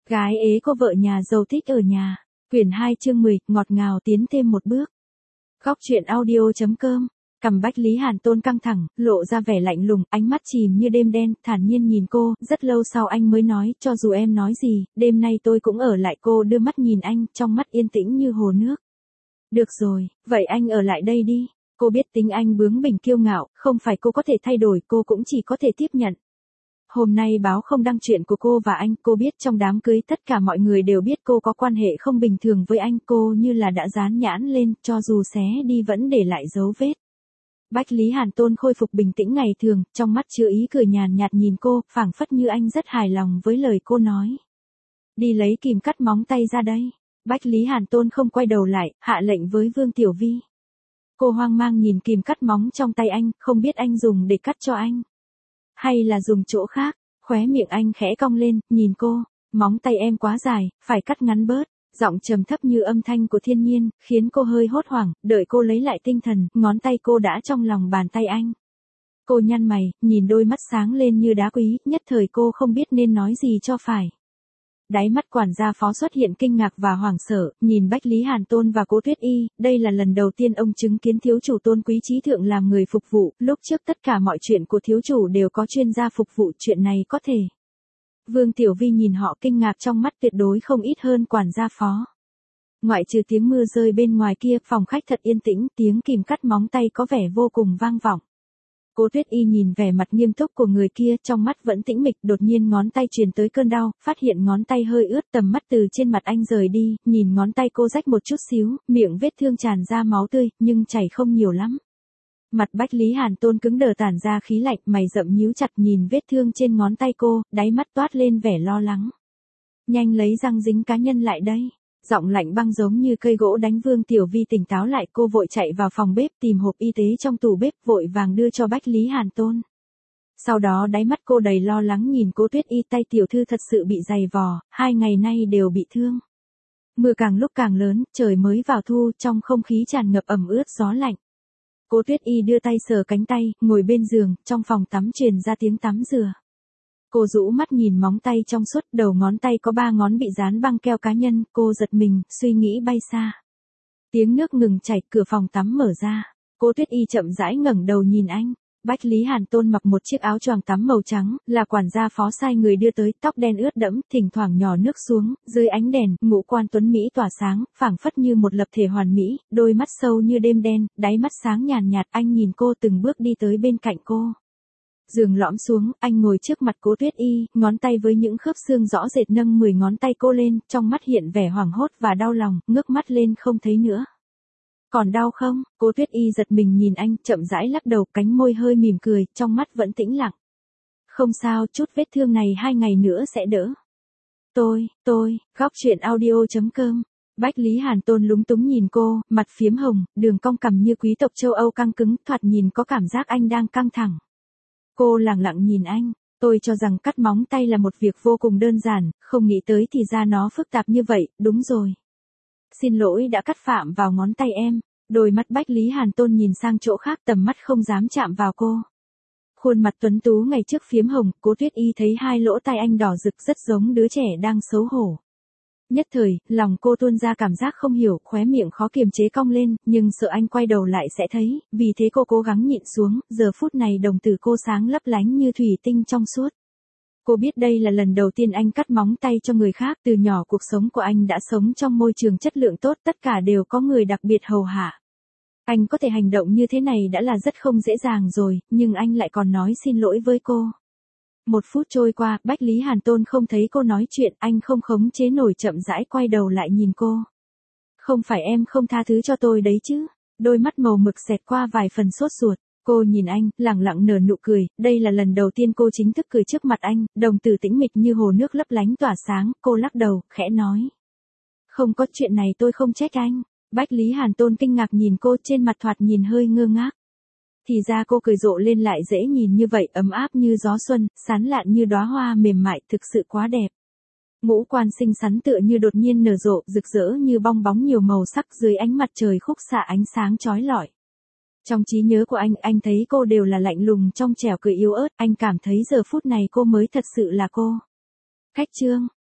Gái ế cô vợ nhà giàu thích ở nhà. Quyển 2 chương 10, ngọt ngào tiến thêm một bước. Góc truyện audio.com. Cằm Bách Lý Hàn Tôn căng thẳng, lộ ra vẻ lạnh lùng, ánh mắt chìm như đêm đen, thản nhiên nhìn cô, rất lâu sau anh mới nói, cho dù em nói gì, đêm nay tôi cũng ở lại. Cô đưa mắt nhìn anh, trong mắt yên tĩnh như hồ nước. Được rồi, vậy anh ở lại đây đi. Cô biết tính anh bướng bỉnh kiêu ngạo, không phải cô có thể thay đổi, cô cũng chỉ có thể tiếp nhận. Hôm nay báo không đăng chuyện của cô và anh, cô biết trong đám cưới tất cả mọi người đều biết cô có quan hệ không bình thường với anh, cô như là đã dán nhãn lên, cho dù xé đi vẫn để lại dấu vết. Bách Lý Hàn Tôn khôi phục bình tĩnh ngày thường, trong mắt chứa ý cười nhàn nhạt nhìn cô, phảng phất như anh rất hài lòng với lời cô nói. Đi lấy kìm cắt móng tay ra đây. Bách Lý Hàn Tôn không quay đầu lại, hạ lệnh với Vương Tiểu Vi. Cô hoang mang nhìn kìm cắt móng trong tay anh, không biết anh dùng để cắt cho anh. Hay là dùng chỗ khác, khóe miệng anh khẽ cong lên, nhìn cô, móng tay em quá dài, phải cắt ngắn bớt, giọng trầm thấp như âm thanh của thiên nhiên, khiến cô hơi hốt hoảng, đợi cô lấy lại tinh thần, ngón tay cô đã trong lòng bàn tay anh. Cô nhăn mày, nhìn đôi mắt sáng lên như đá quý, nhất thời cô không biết nên nói gì cho phải. Đáy mắt quản gia phó xuất hiện kinh ngạc và hoảng sợ, nhìn Bách Lý Hàn Tôn và Cố Tuyết Y, đây là lần đầu tiên ông chứng kiến thiếu chủ tôn quý trí thượng làm người phục vụ, lúc trước tất cả mọi chuyện của thiếu chủ đều có chuyên gia phục vụ, chuyện này có thể. Vương Tiểu Vi nhìn họ kinh ngạc trong mắt tuyệt đối không ít hơn quản gia phó. Ngoại trừ tiếng mưa rơi bên ngoài kia, phòng khách thật yên tĩnh, tiếng kìm cắt móng tay có vẻ vô cùng vang vọng. Cố Tuyết Y nhìn vẻ mặt nghiêm túc của người kia, trong mắt vẫn tĩnh mịch, đột nhiên ngón tay truyền tới cơn đau, phát hiện ngón tay hơi ướt, tầm mắt từ trên mặt anh rời đi, nhìn ngón tay cô rách một chút xíu, miệng vết thương tràn ra máu tươi, nhưng chảy không nhiều lắm. Mặt Bách Lý Hàn Tôn cứng đờ tản ra khí lạnh, mày rậm nhíu chặt nhìn vết thương trên ngón tay cô, đáy mắt toát lên vẻ lo lắng. Nhanh lấy răng dính cá nhân lại đây. Giọng lạnh băng giống như cây gỗ đánh Vương Tiểu Vi tỉnh táo lại, cô vội chạy vào phòng bếp tìm hộp y tế trong tủ bếp, vội vàng đưa cho Bách Lý Hàn Tôn. Sau đó đáy mắt cô đầy lo lắng nhìn Cố Tuyết Y, tay tiểu thư thật sự bị dày vò, 2 ngày nay đều bị thương. Mưa càng lúc càng lớn, trời mới vào thu, trong không khí tràn ngập ẩm ướt gió lạnh. Cố Tuyết Y đưa tay sờ cánh tay, ngồi bên giường, trong phòng tắm truyền ra tiếng tắm rửa. Cô rũ mắt nhìn móng tay trong suốt, đầu ngón tay có 3 ngón bị dán băng keo cá nhân, cô giật mình, suy nghĩ bay xa. Tiếng nước ngừng chảy, cửa phòng tắm mở ra. Cố Tuyết Y chậm rãi ngẩng đầu nhìn anh. Bách Lý Hàn Tôn mặc một chiếc áo choàng tắm màu trắng, là quản gia phó sai người đưa tới, tóc đen ướt đẫm, thỉnh thoảng nhỏ nước xuống, dưới ánh đèn, ngũ quan tuấn mỹ tỏa sáng, phảng phất như một lập thể hoàn mỹ, đôi mắt sâu như đêm đen, đáy mắt sáng nhàn nhạt, anh nhìn cô từng bước đi tới bên cạnh cô. Giường lõm xuống, anh ngồi trước mặt Cố Tuyết Y, ngón tay với những khớp xương rõ rệt nâng 10 ngón tay cô lên, trong mắt hiện vẻ hoảng hốt và đau lòng, ngước mắt lên không thấy nữa. Còn đau không? Cố Tuyết Y giật mình nhìn anh, chậm rãi lắc đầu, cánh môi hơi mỉm cười, trong mắt vẫn tĩnh lặng. Không sao, chút vết thương này 2 ngày nữa sẽ đỡ. Góc truyện audio.com. Bách Lý Hàn Tôn lúng túng nhìn cô, mặt phiếm hồng, đường cong cằm như quý tộc châu Âu căng cứng, thoạt nhìn có cảm giác anh đang căng thẳng. Cô lẳng lặng nhìn anh, tôi cho rằng cắt móng tay là một việc vô cùng đơn giản, không nghĩ tới thì ra nó phức tạp như vậy, đúng rồi. Xin lỗi đã cắt phạm vào ngón tay em. Đôi mắt Bách Lý Hàn Tôn nhìn sang chỗ khác, tầm mắt không dám chạm vào cô. Khuôn mặt tuấn tú ngày trước phiếm hồng, Cố Tuyết Y thấy 2 lỗ tai anh đỏ rực rất giống đứa trẻ đang xấu hổ. Nhất thời, lòng cô tuôn ra cảm giác không hiểu, khóe miệng khó kiềm chế cong lên, nhưng sợ anh quay đầu lại sẽ thấy, vì thế cô cố gắng nhịn xuống, giờ phút này đồng tử cô sáng lấp lánh như thủy tinh trong suốt. Cô biết đây là lần đầu tiên anh cắt móng tay cho người khác, từ nhỏ cuộc sống của anh đã sống trong môi trường chất lượng tốt, tất cả đều có người đặc biệt hầu hạ. Anh có thể hành động như thế này đã là rất không dễ dàng rồi, nhưng anh lại còn nói xin lỗi với cô. 1 phút trôi qua, Bách Lý Hàn Tôn không thấy cô nói chuyện, anh không khống chế nổi chậm rãi quay đầu lại nhìn cô. Không phải em không tha thứ cho tôi đấy chứ? Đôi mắt màu mực xẹt qua vài phần sốt ruột. Cô nhìn anh, lẳng lặng nở nụ cười, đây là lần đầu tiên cô chính thức cười trước mặt anh, đồng tử tĩnh mịch như hồ nước lấp lánh tỏa sáng, cô lắc đầu, khẽ nói. Không có chuyện này tôi không trách anh. Bách Lý Hàn Tôn kinh ngạc nhìn cô, trên mặt thoạt nhìn hơi ngơ ngác. Thì ra cô cười rộ lên lại dễ nhìn như vậy, ấm áp như gió xuân, sán lạn như đóa hoa mềm mại, thực sự quá đẹp. Ngũ quan xinh xắn tựa như đột nhiên nở rộ, rực rỡ như bong bóng nhiều màu sắc dưới ánh mặt trời khúc xạ ánh sáng chói lọi. Trong trí nhớ của anh thấy cô đều là lạnh lùng trong trẻo cười yếu ớt, anh cảm thấy giờ phút này cô mới thật sự là cô. Khách trương,